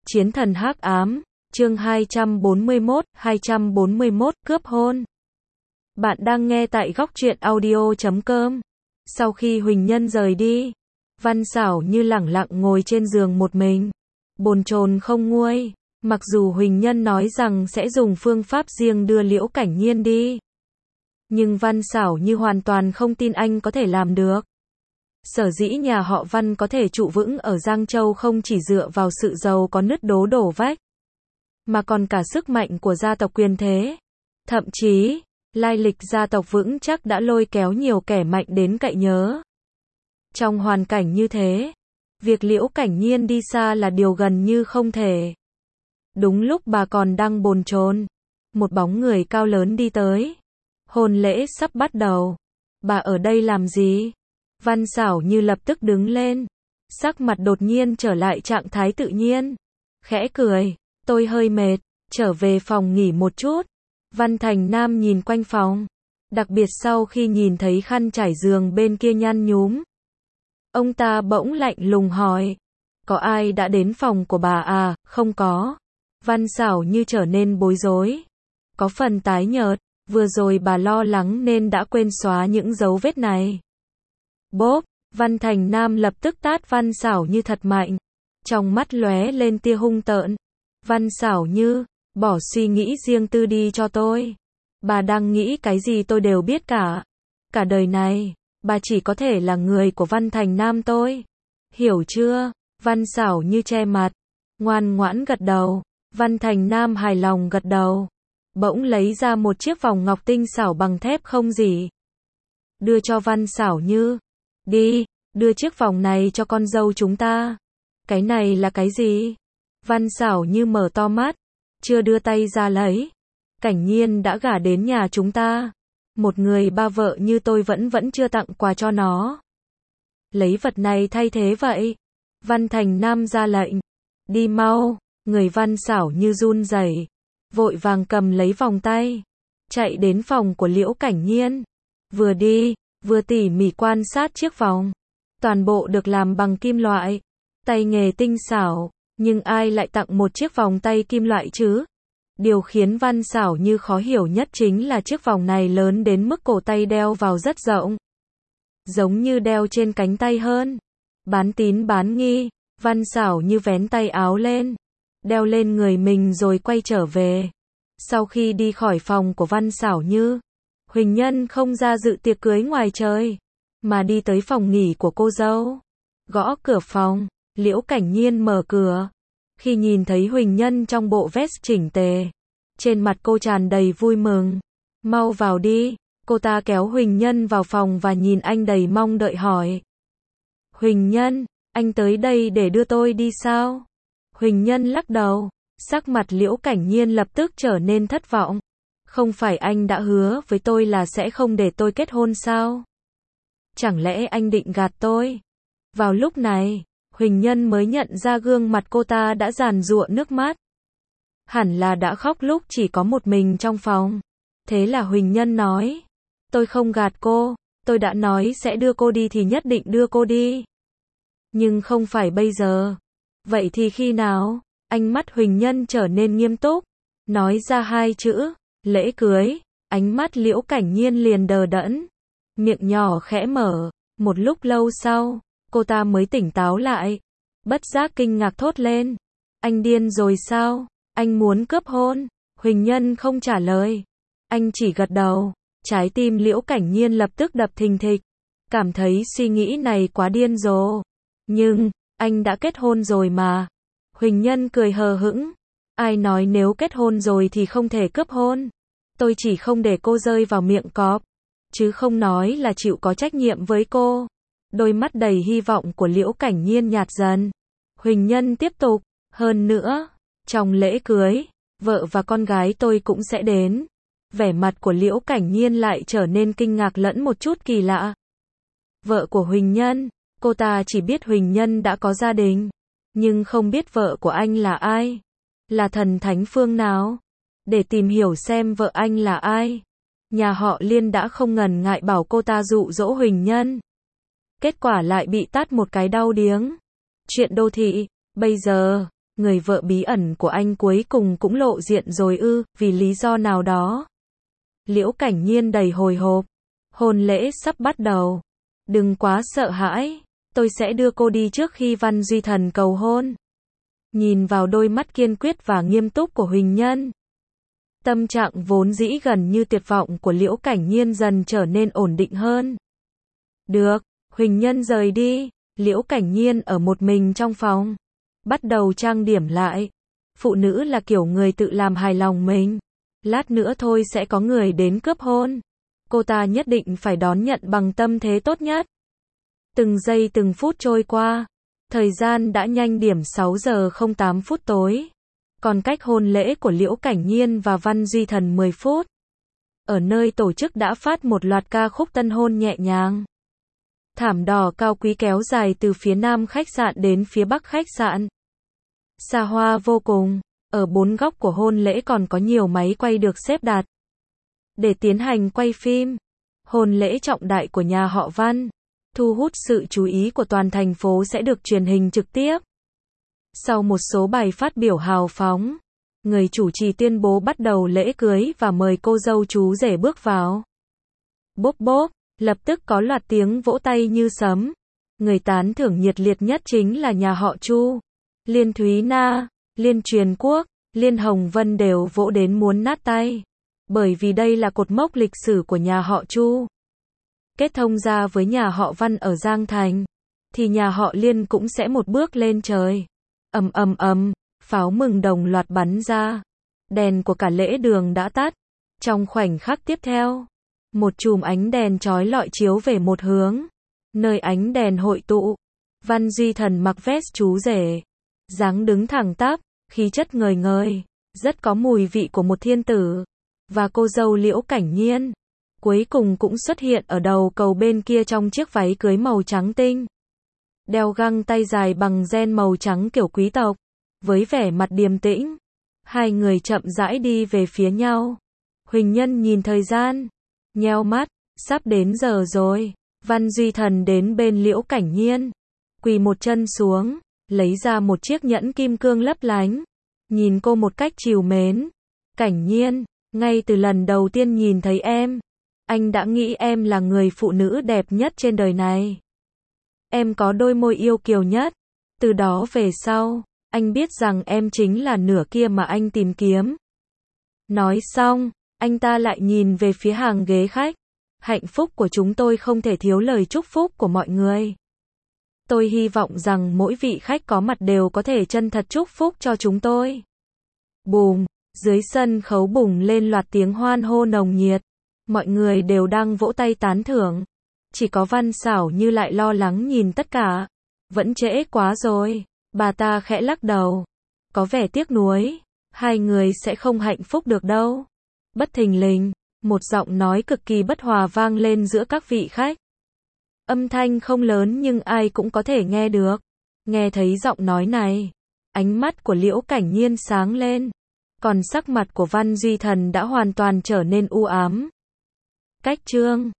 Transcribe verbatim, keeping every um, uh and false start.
Chiến thần hắc ám, chương hai trăm bốn mươi mốt, hai trăm bốn mươi mốt, cướp hôn. Bạn đang nghe tại góc truyện audio chấm com. Sau khi Huỳnh Nhân rời đi, Văn Xảo Như lẳng lặng ngồi trên giường một mình, bồn chồn không nguôi. Mặc dù Huỳnh Nhân nói rằng sẽ dùng phương pháp riêng đưa Liễu Cảnh Nhiên đi, nhưng Văn Xảo Như hoàn toàn không tin anh có thể làm được. Sở dĩ nhà họ Văn có thể trụ vững ở Giang Châu không chỉ dựa vào sự giàu có nứt đố đổ vách, mà còn cả sức mạnh của gia tộc quyền thế. Thậm chí, lai lịch gia tộc vững chắc đã lôi kéo nhiều kẻ mạnh đến cậy nhớ. Trong hoàn cảnh như thế, việc Liễu Cảnh Nhiên đi xa là điều gần như không thể. Đúng lúc bà còn đang bồn chồn, một bóng người cao lớn đi tới. Hôn lễ sắp bắt đầu. Bà ở đây làm gì? Văn Xảo Như lập tức đứng lên, sắc mặt đột nhiên trở lại trạng thái tự nhiên, khẽ cười, tôi hơi mệt, trở về phòng nghỉ một chút. Văn Thành Nam nhìn quanh phòng, đặc biệt sau khi nhìn thấy khăn trải giường bên kia nhăn nhúm. Ông ta bỗng lạnh lùng hỏi, có ai đã đến phòng của bà à? Không có. Văn Xảo Như trở nên bối rối, có phần tái nhợt, vừa rồi bà lo lắng nên đã quên xóa những dấu vết này. Bốp, Văn Thành Nam lập tức tát Văn Xảo Như thật mạnh, trong mắt lóe lên tia hung tợn. Văn Xảo Như, bỏ suy nghĩ riêng tư đi cho tôi. Bà đang nghĩ cái gì tôi đều biết cả. Cả đời này, bà chỉ có thể là người của Văn Thành Nam tôi. Hiểu chưa? Văn Xảo Như che mặt, ngoan ngoãn gật đầu. Văn Thành Nam hài lòng gật đầu, bỗng lấy ra một chiếc vòng ngọc tinh xảo bằng thép không gì, đưa cho Văn Xảo Như. Đi, đưa chiếc vòng này cho con dâu chúng ta. Cái này là cái gì? Văn Xảo Như mở to mắt, chưa đưa tay ra lấy. Cảnh Nhiên đã gả đến nhà chúng ta, một người ba vợ như tôi vẫn vẫn chưa tặng quà cho nó. Lấy vật này thay thế vậy. Văn Thành Nam ra lệnh, đi mau. Người Văn Xảo Như run rẩy, vội vàng cầm lấy vòng tay, chạy đến phòng của Liễu Cảnh Nhiên. Vừa đi, vừa tỉ mỉ quan sát chiếc vòng. Toàn bộ được làm bằng kim loại, tay nghề tinh xảo, nhưng ai lại tặng một chiếc vòng tay kim loại chứ? Điều khiến Văn Xảo Như khó hiểu nhất chính là chiếc vòng này lớn đến mức cổ tay đeo vào rất rộng, giống như đeo trên cánh tay hơn. Bán tín bán nghi, Văn Xảo Như vén tay áo lên, đeo lên người mình rồi quay trở về. Sau khi đi khỏi phòng của Văn Xảo Như, Huỳnh Nhân không ra dự tiệc cưới ngoài trời, mà đi tới phòng nghỉ của cô dâu. Gõ cửa phòng, Liễu Cảnh Nhiên mở cửa. Khi nhìn thấy Huỳnh Nhân trong bộ vest chỉnh tề, trên mặt cô tràn đầy vui mừng. Mau vào đi. Cô ta kéo Huỳnh Nhân vào phòng và nhìn anh đầy mong đợi hỏi. Huỳnh Nhân, anh tới đây để đưa tôi đi sao? Huỳnh Nhân lắc đầu, sắc mặt Liễu Cảnh Nhiên lập tức trở nên thất vọng. Không phải anh đã hứa với tôi là sẽ không để tôi kết hôn sao? Chẳng lẽ anh định gạt tôi? Vào lúc này, Huỳnh Nhân mới nhận ra gương mặt cô ta đã giàn giụa nước mắt. Hẳn là đã khóc lúc chỉ có một mình trong phòng. Thế là Huỳnh Nhân nói, tôi không gạt cô, tôi đã nói sẽ đưa cô đi thì nhất định đưa cô đi. Nhưng không phải bây giờ. Vậy thì khi nào? Ánh mắt Huỳnh Nhân trở nên nghiêm túc, nói ra hai chữ, lễ cưới. Ánh mắt Liễu Cảnh Nhiên liền đờ đẫn, miệng nhỏ khẽ mở. Một lúc lâu sau, cô ta mới tỉnh táo lại, bất giác kinh ngạc thốt lên. Anh điên rồi sao? Anh muốn cướp hôn? Huỳnh Nhân không trả lời, anh chỉ gật đầu. Trái tim Liễu Cảnh Nhiên lập tức đập thình thịch, cảm thấy suy nghĩ này quá điên rồ. Nhưng, anh đã kết hôn rồi mà. Huỳnh Nhân cười hờ hững. Ai nói nếu kết hôn rồi thì không thể cướp hôn? Tôi chỉ không để cô rơi vào miệng cọp, chứ không nói là chịu có trách nhiệm với cô. Đôi mắt đầy hy vọng của Liễu Cảnh Nhiên nhạt dần. Huỳnh Nhân tiếp tục, hơn nữa, trong lễ cưới, vợ và con gái tôi cũng sẽ đến. Vẻ mặt của Liễu Cảnh Nhiên lại trở nên kinh ngạc lẫn một chút kỳ lạ. Vợ của Huỳnh Nhân, cô ta chỉ biết Huỳnh Nhân đã có gia đình, nhưng không biết vợ của anh là ai, là thần thánh phương nào. Để tìm hiểu xem vợ anh là ai, nhà họ Liên đã không ngần ngại bảo cô ta dụ dỗ Huỳnh Nhân. Kết quả lại bị tát một cái đau điếng. Chuyện đô thị, bây giờ, người vợ bí ẩn của anh cuối cùng cũng lộ diện rồi ư, vì lý do nào đó. Liễu Cảnh Nhiên đầy hồi hộp. Hôn lễ sắp bắt đầu. Đừng quá sợ hãi, tôi sẽ đưa cô đi trước khi Văn Duy Thần cầu hôn. Nhìn vào đôi mắt kiên quyết và nghiêm túc của Huỳnh Nhân, tâm trạng vốn dĩ gần như tuyệt vọng của Liễu Cảnh Nhiên dần trở nên ổn định hơn. Được, Huỳnh Nhân rời đi, Liễu Cảnh Nhiên ở một mình trong phòng, bắt đầu trang điểm lại. Phụ nữ là kiểu người tự làm hài lòng mình. Lát nữa thôi sẽ có người đến cướp hôn. Cô ta nhất định phải đón nhận bằng tâm thế tốt nhất. Từng giây từng phút trôi qua. Thời gian đã nhanh điểm sáu giờ không tám phút tối. Còn cách hôn lễ của Liễu Cảnh Nhiên và Văn Duy Thần mười phút. Ở nơi tổ chức đã phát một loạt ca khúc tân hôn nhẹ nhàng. Thảm đỏ cao quý kéo dài từ phía nam khách sạn đến phía bắc khách sạn. Xa hoa vô cùng. Ở bốn góc của hôn lễ còn có nhiều máy quay được xếp đặt để tiến hành quay phim. Hôn lễ trọng đại của nhà họ Văn, thu hút sự chú ý của toàn thành phố sẽ được truyền hình trực tiếp. Sau một số bài phát biểu hào phóng, người chủ trì tuyên bố bắt đầu lễ cưới và mời cô dâu chú rể bước vào. Bốp bốp, lập tức có loạt tiếng vỗ tay như sấm. Người tán thưởng nhiệt liệt nhất chính là nhà họ Chu. Liên Thúy Na, Liên Truyền Quốc, Liên Hồng Vân đều vỗ đến muốn nát tay. Bởi vì đây là cột mốc lịch sử của nhà họ Chu. Kết thông ra với nhà họ Văn ở Giang Thành, thì nhà họ Liên cũng sẽ một bước lên trời. Ầm ầm ầm, pháo mừng đồng loạt bắn ra. Đèn của cả lễ đường đã tắt. Trong khoảnh khắc tiếp theo, một chùm ánh đèn chói lọi chiếu về một hướng. Nơi ánh đèn hội tụ, Văn Duy Thần mặc vest chú rể, dáng đứng thẳng tắp, khí chất ngời ngời, rất có mùi vị của một thiên tử. Và cô dâu Liễu Cảnh Nhiên, cuối cùng cũng xuất hiện ở đầu cầu bên kia trong chiếc váy cưới màu trắng tinh. Đeo găng tay dài bằng ren màu trắng kiểu quý tộc. Với vẻ mặt điềm tĩnh, hai người chậm rãi đi về phía nhau. Huỳnh Nhân nhìn thời gian, nheo mắt, sắp đến giờ rồi. Văn Duy Thần đến bên Liễu Cảnh Nhiên, quỳ một chân xuống, lấy ra một chiếc nhẫn kim cương lấp lánh, nhìn cô một cách trìu mến. Cảnh Nhiên, ngay từ lần đầu tiên nhìn thấy em, anh đã nghĩ em là người phụ nữ đẹp nhất trên đời này. Em có đôi môi yêu kiều nhất. Từ đó về sau, anh biết rằng em chính là nửa kia mà anh tìm kiếm. Nói xong, anh ta lại nhìn về phía hàng ghế khách. Hạnh phúc của chúng tôi không thể thiếu lời chúc phúc của mọi người. Tôi hy vọng rằng mỗi vị khách có mặt đều có thể chân thật chúc phúc cho chúng tôi. Bùm, dưới sân khấu bùng lên loạt tiếng hoan hô nồng nhiệt. Mọi người đều đang vỗ tay tán thưởng. Chỉ có Văn Xảo Như lại lo lắng nhìn tất cả. Vẫn trễ quá rồi. Bà ta khẽ lắc đầu. Có vẻ tiếc nuối. Hai người sẽ không hạnh phúc được đâu. Bất thình lình, một giọng nói cực kỳ bất hòa vang lên giữa các vị khách. Âm thanh không lớn nhưng ai cũng có thể nghe được. Nghe thấy giọng nói này, ánh mắt của Liễu Cảnh Nhiên sáng lên. Còn sắc mặt của Văn Duy Thần đã hoàn toàn trở nên u ám. Cách chương